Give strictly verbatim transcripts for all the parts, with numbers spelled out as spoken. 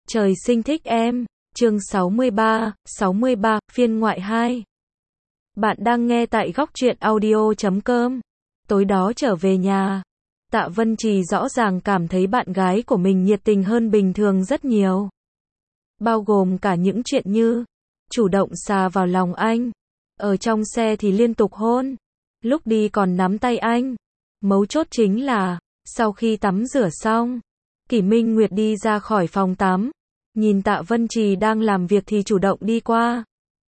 Trời sinh thích em, chương sáu mươi ba, sáu mươi ba, phiên ngoại hai. Bạn đang nghe tại góc truyện audio chấm com. Tối đó trở về nhà, Tạ Vân Trì rõ ràng cảm thấy bạn gái của mình nhiệt tình hơn bình thường rất nhiều. Bao gồm cả những chuyện như chủ động xà vào lòng anh, ở trong xe thì liên tục hôn, lúc đi còn nắm tay anh. Mấu chốt chính là, sau khi tắm rửa xong, Kỷ Minh Nguyệt đi ra khỏi phòng tắm, nhìn Tạ Vân Trì đang làm việc thì chủ động đi qua.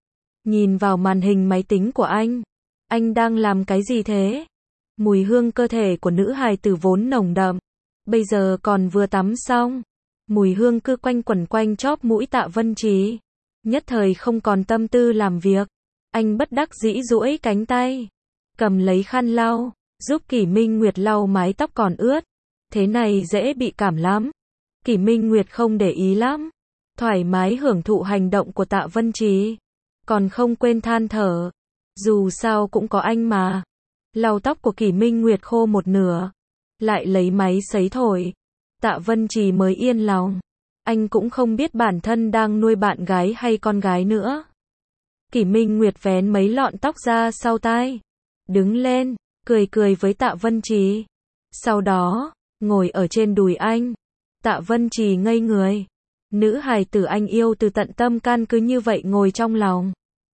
Nhìn vào màn hình máy tính của anh. Anh đang làm cái gì thế? Mùi hương cơ thể của nữ hài tử vốn nồng đậm, bây giờ còn vừa tắm xong. Mùi hương cứ quanh quẩn quanh chóp mũi Tạ Vân Trì. Nhất thời không còn tâm tư làm việc. Anh bất đắc dĩ duỗi cánh tay, cầm lấy khăn lau, giúp Kỷ Minh Nguyệt lau mái tóc còn ướt. Thế này dễ bị cảm lắm. Kỷ Minh Nguyệt không để ý lắm, thoải mái hưởng thụ hành động của Tạ Vân Trì, còn không quên than thở. Dù sao cũng có anh mà. Lau tóc của Kỷ Minh Nguyệt khô một nửa, lại lấy máy sấy thổi. Tạ Vân Trì mới yên lòng. Anh cũng không biết bản thân đang nuôi bạn gái hay con gái nữa. Kỷ Minh Nguyệt vén mấy lọn tóc ra sau tai, đứng lên, cười cười với Tạ Vân Trì. Sau đó, ngồi ở trên đùi anh. Tạ Vân Trì ngây người. Nữ hài tử anh yêu từ tận tâm can cứ như vậy ngồi trong lòng.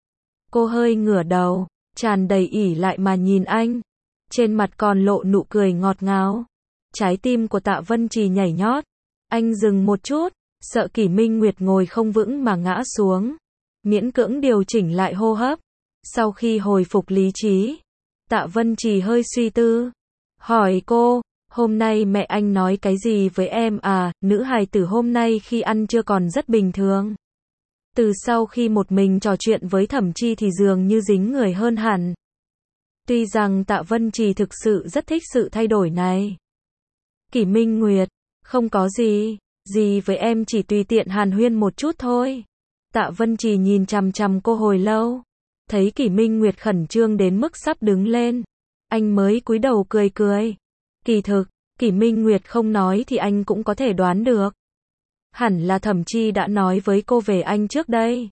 Cô hơi ngửa đầu, tràn đầy ỉ lại mà nhìn anh. Trên mặt còn lộ nụ cười ngọt ngào. Trái tim của Tạ Vân Trì nhảy nhót. Anh dừng một chút, sợ Kỷ Minh Nguyệt ngồi không vững mà ngã xuống. Miễn cưỡng điều chỉnh lại hô hấp. Sau khi hồi phục lý trí, Tạ Vân Trì hơi suy tư, hỏi cô, hôm nay mẹ anh nói cái gì với em à? Nữ hài tử hôm nay khi ăn trưa còn rất bình thường. Từ sau khi một mình trò chuyện với Thẩm Chi thì dường như dính người hơn hẳn. Tuy rằng Tạ Vân Trì thực sự rất thích sự thay đổi này. Kỷ Minh Nguyệt, không có gì, gì với em chỉ tùy tiện hàn huyên một chút thôi. Tạ Vân Trì nhìn chằm chằm cô hồi lâu, thấy Kỷ Minh Nguyệt khẩn trương đến mức sắp đứng lên, anh mới cúi đầu cười cười. Kỳ thực, Kỷ Minh Nguyệt không nói thì anh cũng có thể đoán được. Hẳn là Thẩm Chi đã nói với cô về anh trước đây.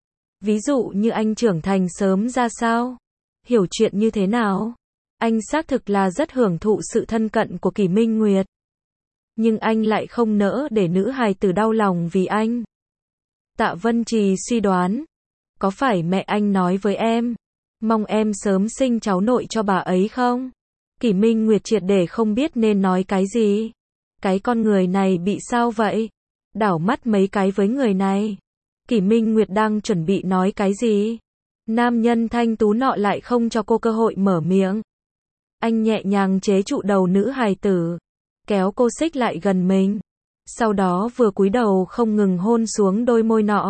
Ví dụ như anh trưởng thành sớm ra sao, hiểu chuyện như thế nào. Anh xác thực là rất hưởng thụ sự thân cận của Kỷ Minh Nguyệt. Nhưng anh lại không nỡ để nữ hài tử đau lòng vì anh. Tạ Vân Trì suy đoán, có phải mẹ anh nói với em, mong em sớm sinh cháu nội cho bà ấy không? Kỷ Minh Nguyệt triệt để không biết nên nói cái gì. Cái con người này bị sao vậy? Đảo mắt mấy cái với người này. Kỷ Minh Nguyệt đang chuẩn bị nói cái gì? Nam nhân thanh tú nọ lại không cho cô cơ hội mở miệng. Anh nhẹ nhàng chế trụ đầu nữ hài tử, kéo cô xích lại gần mình. Sau đó vừa cúi đầu không ngừng hôn xuống đôi môi nọ.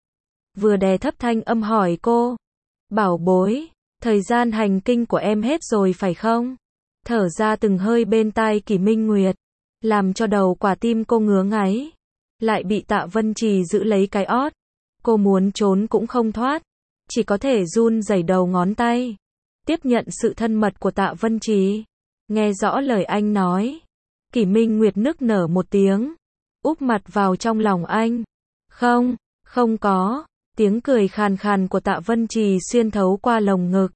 Vừa đè thấp thanh âm hỏi cô, bảo bối, thời gian hành kinh của em hết rồi phải không? Thở ra từng hơi bên tai Kỷ Minh Nguyệt, làm cho đầu quả tim cô ngứa ngáy. Lại bị Tạ Vân Trì giữ lấy cái ót. Cô muốn trốn cũng không thoát, chỉ có thể run rẩy đầu ngón tay, tiếp nhận sự thân mật của Tạ Vân Trì. Nghe rõ lời anh nói, Kỷ Minh Nguyệt nức nở một tiếng, úp mặt vào trong lòng anh. Không, không có. Tiếng cười khàn khàn của Tạ Vân Trì xuyên thấu qua lồng ngực,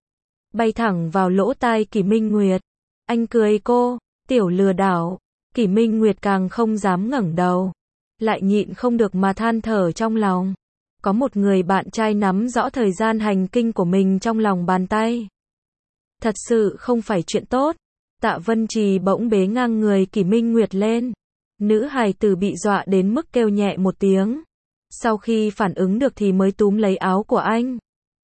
bay thẳng vào lỗ tai Kỷ Minh Nguyệt. Anh cười cô, tiểu lừa đảo. Kỷ Minh Nguyệt càng không dám ngẩng đầu, lại nhịn không được mà than thở trong lòng. Có một người bạn trai nắm rõ thời gian hành kinh của mình trong lòng bàn tay. Thật sự không phải chuyện tốt. Tạ Vân Trì bỗng bế ngang người Kỷ Minh Nguyệt lên. Nữ hài tử bị dọa đến mức kêu nhẹ một tiếng. Sau khi phản ứng được thì mới túm lấy áo của anh.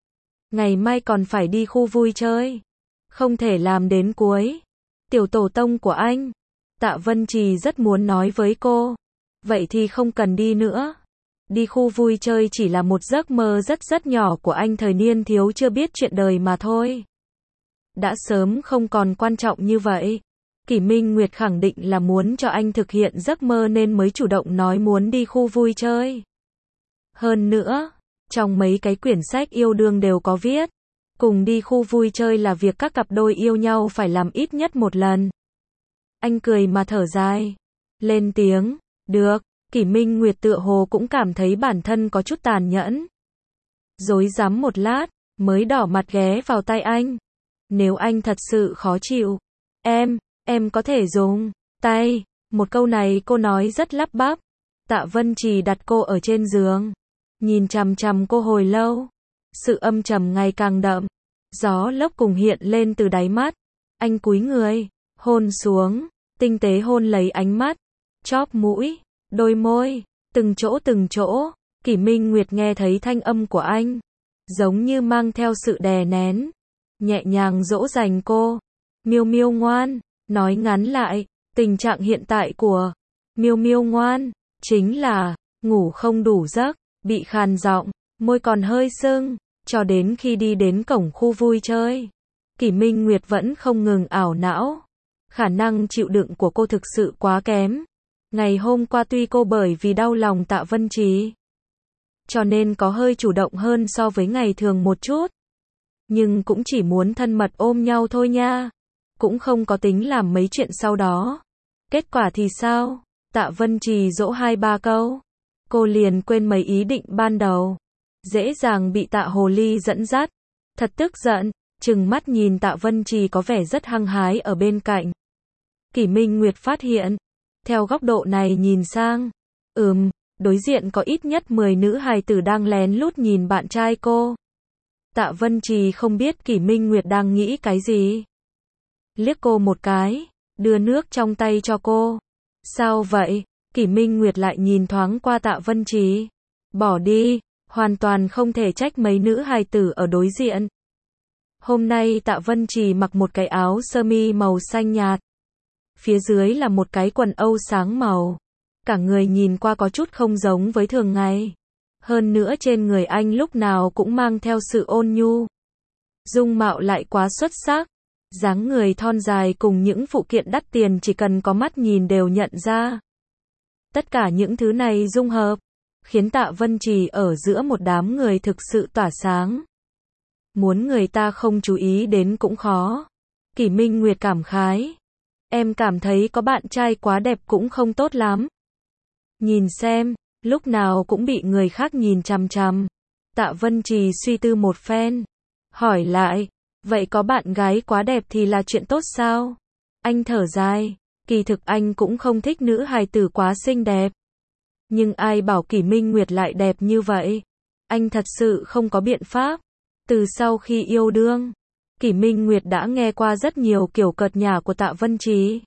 Ngày mai còn phải đi khu vui chơi, không thể làm đến cuối. Tiểu tổ tông của anh. Tạ Vân Trì rất muốn nói với cô, vậy thì không cần đi nữa. Đi khu vui chơi chỉ là một giấc mơ rất rất nhỏ của anh thời niên thiếu chưa biết chuyện đời mà thôi. Đã sớm không còn quan trọng như vậy. Kỷ Minh Nguyệt khẳng định là muốn cho anh thực hiện giấc mơ nên mới chủ động nói muốn đi khu vui chơi. Hơn nữa, trong mấy cái quyển sách yêu đương đều có viết, cùng đi khu vui chơi là việc các cặp đôi yêu nhau phải làm ít nhất một lần. Anh cười mà thở dài, lên tiếng, được, Kỷ Minh Nguyệt tựa hồ cũng cảm thấy bản thân có chút tàn nhẫn. Rối rắm một lát, mới đỏ mặt ghé vào tay anh. Nếu anh thật sự khó chịu, em, em có thể dùng tay. Một câu này cô nói rất lắp bắp. Tạ Vân Trì đặt cô ở trên giường, nhìn chằm chằm cô hồi lâu. Sự âm trầm ngày càng đậm, gió lốc cùng hiện lên từ đáy mắt. Anh cúi người, hôn xuống, tinh tế hôn lấy ánh mắt, chóp mũi, đôi môi, từng chỗ từng chỗ. Kỷ Minh Nguyệt nghe thấy thanh âm của anh, giống như mang theo sự đè nén, nhẹ nhàng dỗ dành cô. Miêu Miêu ngoan, nói ngắn lại, tình trạng hiện tại của Miêu Miêu ngoan chính là ngủ không đủ giấc, bị khàn giọng, môi còn hơi sưng, cho đến khi đi đến cổng khu vui chơi. Kỷ Minh Nguyệt vẫn không ngừng ảo não. Khả năng chịu đựng của cô thực sự quá kém. Ngày hôm qua tuy cô bởi vì đau lòng Tạ Vân Trì, cho nên có hơi chủ động hơn so với ngày thường một chút. Nhưng cũng chỉ muốn thân mật ôm nhau thôi nha. Cũng không có tính làm mấy chuyện sau đó. Kết quả thì sao? Tạ Vân Trì dỗ hai ba câu, cô liền quên mấy ý định ban đầu. Dễ dàng bị Tạ Hồ Ly dẫn dắt. Thật tức giận, trừng mắt nhìn Tạ Vân Trì có vẻ rất hăng hái ở bên cạnh. Kỷ Minh Nguyệt phát hiện, theo góc độ này nhìn sang, ừm, đối diện có ít nhất mười nữ hài tử đang lén lút nhìn bạn trai cô. Tạ Vân Trì không biết Kỷ Minh Nguyệt đang nghĩ cái gì. Liếc cô một cái, đưa nước trong tay cho cô. Sao vậy? Kỷ Minh Nguyệt lại nhìn thoáng qua Tạ Vân Trì. Bỏ đi, hoàn toàn không thể trách mấy nữ hài tử ở đối diện. Hôm nay Tạ Vân Trì mặc một cái áo sơ mi màu xanh nhạt. Phía dưới là một cái quần âu sáng màu. Cả người nhìn qua có chút không giống với thường ngày. Hơn nữa trên người anh lúc nào cũng mang theo sự ôn nhu. Dung mạo lại quá xuất sắc. Dáng người thon dài cùng những phụ kiện đắt tiền chỉ cần có mắt nhìn đều nhận ra. Tất cả những thứ này dung hợp, khiến Tạ Vân Trì ở giữa một đám người thực sự tỏa sáng. Muốn người ta không chú ý đến cũng khó. Kỷ Minh Nguyệt cảm khái. Em cảm thấy có bạn trai quá đẹp cũng không tốt lắm. Nhìn xem, lúc nào cũng bị người khác nhìn chằm chằm. Tạ Vân Trì suy tư một phen, hỏi lại, vậy có bạn gái quá đẹp thì là chuyện tốt sao? Anh thở dài, kỳ thực anh cũng không thích nữ hài tử quá xinh đẹp. Nhưng ai bảo Kỷ Minh Nguyệt lại đẹp như vậy? Anh thật sự không có biện pháp. Từ sau khi yêu đương, Kỷ Minh Nguyệt đã nghe qua rất nhiều kiểu cợt nhả của Tạ Vân Trì.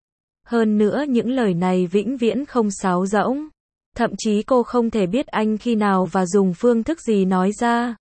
Hơn nữa những lời này vĩnh viễn không sáo rỗng. Thậm chí cô không thể biết anh khi nào và dùng phương thức gì nói ra.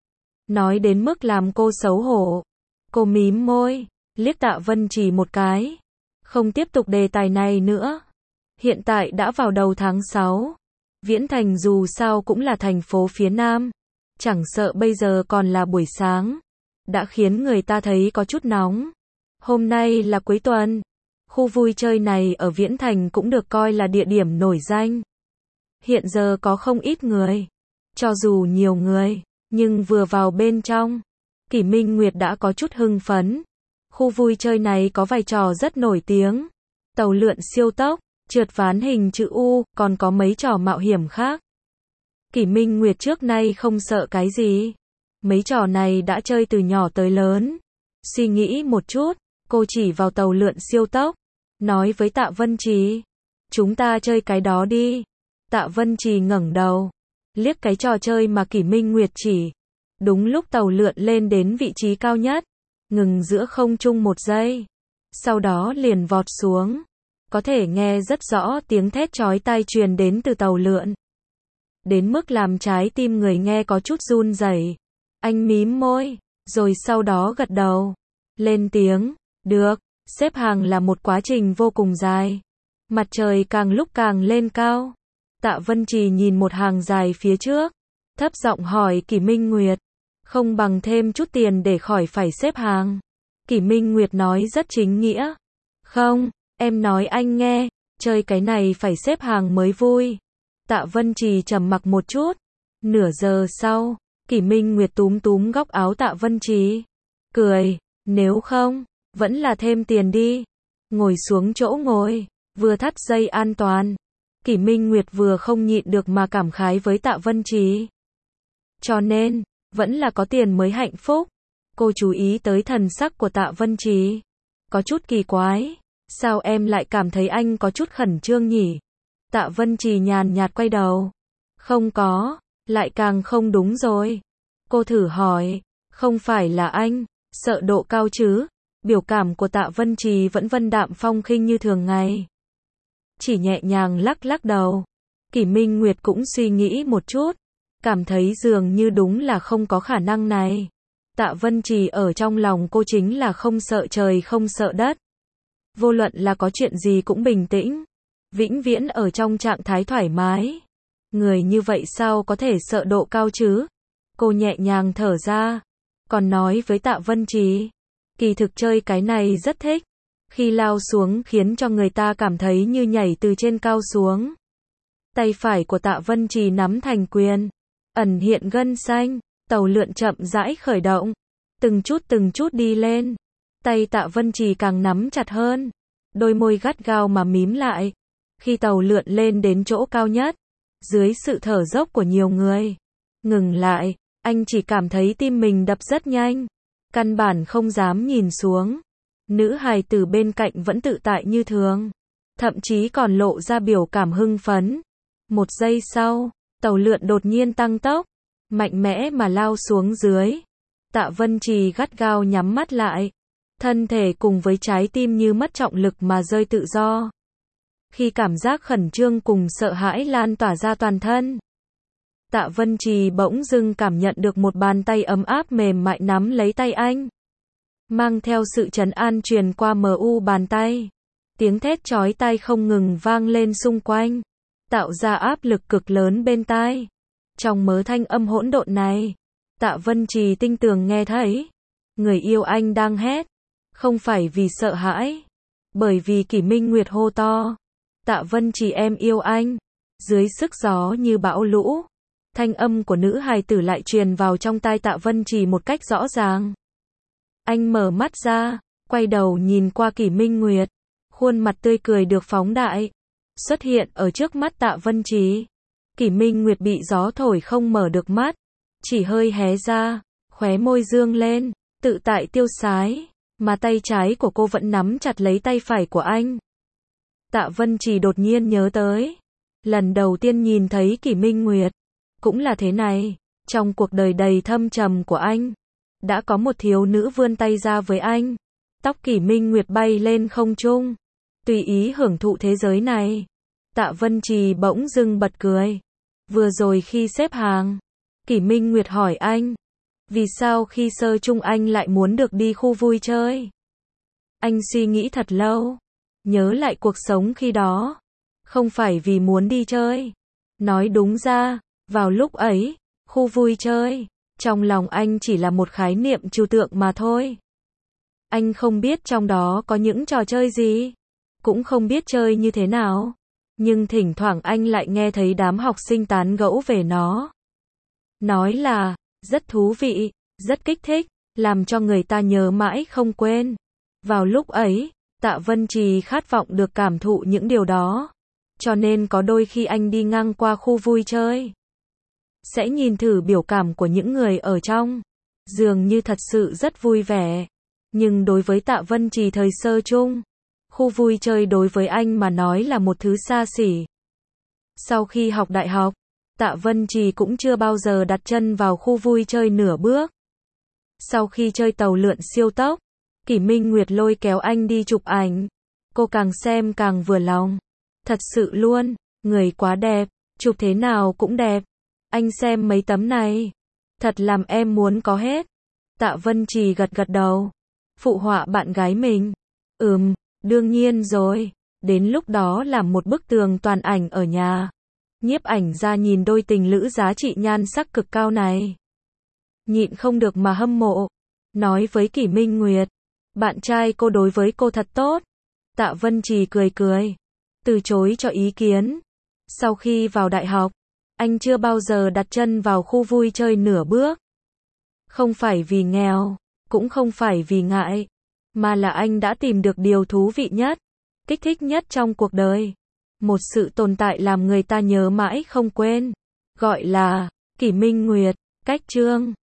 Nói đến mức làm cô xấu hổ. Cô mím môi, liếc Tạ Vân Trì một cái. Không tiếp tục đề tài này nữa. Hiện tại đã vào đầu tháng sáu. Viễn Thành dù sao cũng là thành phố phía Nam. Chẳng sợ bây giờ còn là buổi sáng. Đã khiến người ta thấy có chút nóng. Hôm nay là cuối tuần. Khu vui chơi này ở Viễn Thành cũng được coi là địa điểm nổi danh. Hiện giờ có không ít người. Cho dù nhiều người, nhưng vừa vào bên trong, Kỷ Minh Nguyệt đã có chút hưng phấn. Khu vui chơi này có vai trò rất nổi tiếng. Tàu lượn siêu tốc, trượt ván hình chữ U, còn có mấy trò mạo hiểm khác. Kỷ Minh Nguyệt trước nay không sợ cái gì. Mấy trò này đã chơi từ nhỏ tới lớn. Suy nghĩ một chút, cô chỉ vào tàu lượn siêu tốc, nói với Tạ Vân Trì, chúng ta chơi cái đó đi. Tạ Vân Trì ngẩng đầu, liếc cái trò chơi mà Kỷ Minh Nguyệt chỉ. Đúng lúc tàu lượn lên đến vị trí cao nhất, ngừng giữa không trung một giây, sau đó liền vọt xuống. Có thể nghe rất rõ tiếng thét chói tai truyền đến từ tàu lượn. Đến mức làm trái tim người nghe có chút run rẩy. Anh mím môi, rồi sau đó gật đầu. Lên tiếng, được, xếp hàng là một quá trình vô cùng dài. Mặt trời càng lúc càng lên cao. Tạ Vân Trì nhìn một hàng dài phía trước, thấp giọng hỏi Kỷ Minh Nguyệt, không bằng thêm chút tiền để khỏi phải xếp hàng. Kỷ Minh Nguyệt nói rất chính nghĩa. Không, em nói anh nghe, chơi cái này phải xếp hàng mới vui. Tạ Vân Trì trầm mặc một chút. Nửa giờ sau, Kỷ Minh Nguyệt túm túm góc áo Tạ Vân Trì, cười, nếu không, vẫn là thêm tiền đi. Ngồi xuống chỗ ngồi, vừa thắt dây an toàn. Kỷ Minh Nguyệt vừa không nhịn được mà cảm khái với Tạ Vân Trì. Cho nên, vẫn là có tiền mới hạnh phúc. Cô chú ý tới thần sắc của Tạ Vân Trì. Có chút kỳ quái. Sao em lại cảm thấy anh có chút khẩn trương nhỉ? Tạ Vân Trì nhàn nhạt quay đầu. Không có, lại càng không đúng rồi. Cô thử hỏi, không phải là anh, sợ độ cao chứ? Biểu cảm của Tạ Vân Trì vẫn vân đạm phong khinh như thường ngày. Chỉ nhẹ nhàng lắc lắc đầu. Kỷ Minh Nguyệt cũng suy nghĩ một chút. Cảm thấy dường như đúng là không có khả năng này. Tạ Vân Trì ở trong lòng cô chính là không sợ trời không sợ đất. Vô luận là có chuyện gì cũng bình tĩnh. Vĩnh viễn ở trong trạng thái thoải mái. Người như vậy sao có thể sợ độ cao chứ? Cô nhẹ nhàng thở ra. Còn nói với Tạ Vân Trì. Kỳ thực chơi cái này rất thích. Khi lao xuống khiến cho người ta cảm thấy như nhảy từ trên cao xuống. Tay phải của Tạ Vân Trì nắm thành quyền. Ẩn hiện gân xanh. Tàu lượn chậm rãi khởi động. Từng chút từng chút đi lên. Tay Tạ Vân Trì càng nắm chặt hơn. Đôi môi gắt gao mà mím lại. Khi tàu lượn lên đến chỗ cao nhất. Dưới sự thở dốc của nhiều người. Ngừng lại. Anh chỉ cảm thấy tim mình đập rất nhanh. Căn bản không dám nhìn xuống. Nữ hài tử bên cạnh vẫn tự tại như thường. Thậm chí còn lộ ra biểu cảm hưng phấn. Một giây sau, tàu lượn đột nhiên tăng tốc. Mạnh mẽ mà lao xuống dưới. Tạ Vân Trì gắt gao nhắm mắt lại. Thân thể cùng với trái tim như mất trọng lực mà rơi tự do. Khi cảm giác khẩn trương cùng sợ hãi lan tỏa ra toàn thân. Tạ Vân Trì bỗng dưng cảm nhận được một bàn tay ấm áp mềm mại nắm lấy tay anh. Mang theo sự trấn an truyền qua mờ u bàn tay. Tiếng thét chói tai không ngừng vang lên xung quanh. Tạo ra áp lực cực lớn bên tai. Trong mớ thanh âm hỗn độn này. Tạ Vân Trì tinh tường nghe thấy. Người yêu anh đang hét. Không phải vì sợ hãi. Bởi vì Kỷ Minh Nguyệt hô to. Tạ Vân Trì em yêu anh. Dưới sức gió như bão lũ. Thanh âm của nữ hài tử lại truyền vào trong tai Tạ Vân Trì một cách rõ ràng. Anh mở mắt ra, quay đầu nhìn qua Kỷ Minh Nguyệt. Khuôn mặt tươi cười được phóng đại. Xuất hiện ở trước mắt Tạ Vân Trì. Kỷ Minh Nguyệt bị gió thổi không mở được mắt. Chỉ hơi hé ra, khóe môi dương lên, tự tại tiêu sái. Mà tay trái của cô vẫn nắm chặt lấy tay phải của anh. Tạ Vân Trì đột nhiên nhớ tới. Lần đầu tiên nhìn thấy Kỷ Minh Nguyệt. Cũng là thế này. Trong cuộc đời đầy thâm trầm của anh. Đã có một thiếu nữ vươn tay ra với anh. Tóc Kỷ Minh Nguyệt bay lên không trung. Tùy ý hưởng thụ thế giới này. Tạ Vân Trì bỗng dưng bật cười. Vừa rồi khi xếp hàng. Kỷ Minh Nguyệt hỏi anh. Vì sao khi sơ chung anh lại muốn được đi khu vui chơi? Anh suy nghĩ thật lâu. Nhớ lại cuộc sống khi đó. Không phải vì muốn đi chơi. Nói đúng ra, vào lúc ấy, khu vui chơi, trong lòng anh chỉ là một khái niệm trừu tượng mà thôi. Anh không biết trong đó có những trò chơi gì. Cũng không biết chơi như thế nào. Nhưng thỉnh thoảng anh lại nghe thấy đám học sinh tán gẫu về nó. Nói là, rất thú vị, rất kích thích, làm cho người ta nhớ mãi không quên. Vào lúc ấy, Tạ Vân Trì khát vọng được cảm thụ những điều đó. Cho nên có đôi khi anh đi ngang qua khu vui chơi. Sẽ nhìn thử biểu cảm của những người ở trong. Dường như thật sự rất vui vẻ. Nhưng đối với Tạ Vân Trì thời sơ chung, khu vui chơi đối với anh mà nói là một thứ xa xỉ. Sau khi học đại học, Tạ Vân Trì cũng chưa bao giờ đặt chân vào khu vui chơi nửa bước. Sau khi chơi tàu lượn siêu tốc, Kỷ Minh Nguyệt lôi kéo anh đi chụp ảnh. Cô càng xem càng vừa lòng. Thật sự luôn, người quá đẹp, chụp thế nào cũng đẹp. Anh xem mấy tấm này. Thật làm em muốn có hết. Tạ Vân Trì gật gật đầu. Phụ họa bạn gái mình. Ừm, đương nhiên rồi. Đến lúc đó làm một bức tường toàn ảnh ở nhà. Nhiếp ảnh ra nhìn đôi tình lữ giá trị nhan sắc cực cao này. Nhịn không được mà hâm mộ. Nói với Kỷ Minh Nguyệt. Bạn trai cô đối với cô thật tốt. Tạ Vân Trì cười cười. Từ chối cho ý kiến. Sau khi vào đại học, anh chưa bao giờ đặt chân vào khu vui chơi nửa bước. Không phải vì nghèo, cũng không phải vì ngại, mà là anh đã tìm được điều thú vị nhất, kích thích nhất trong cuộc đời. một sự tồn tại làm người ta nhớ mãi không quên. Gọi là Kỷ Minh Nguyệt, cách chương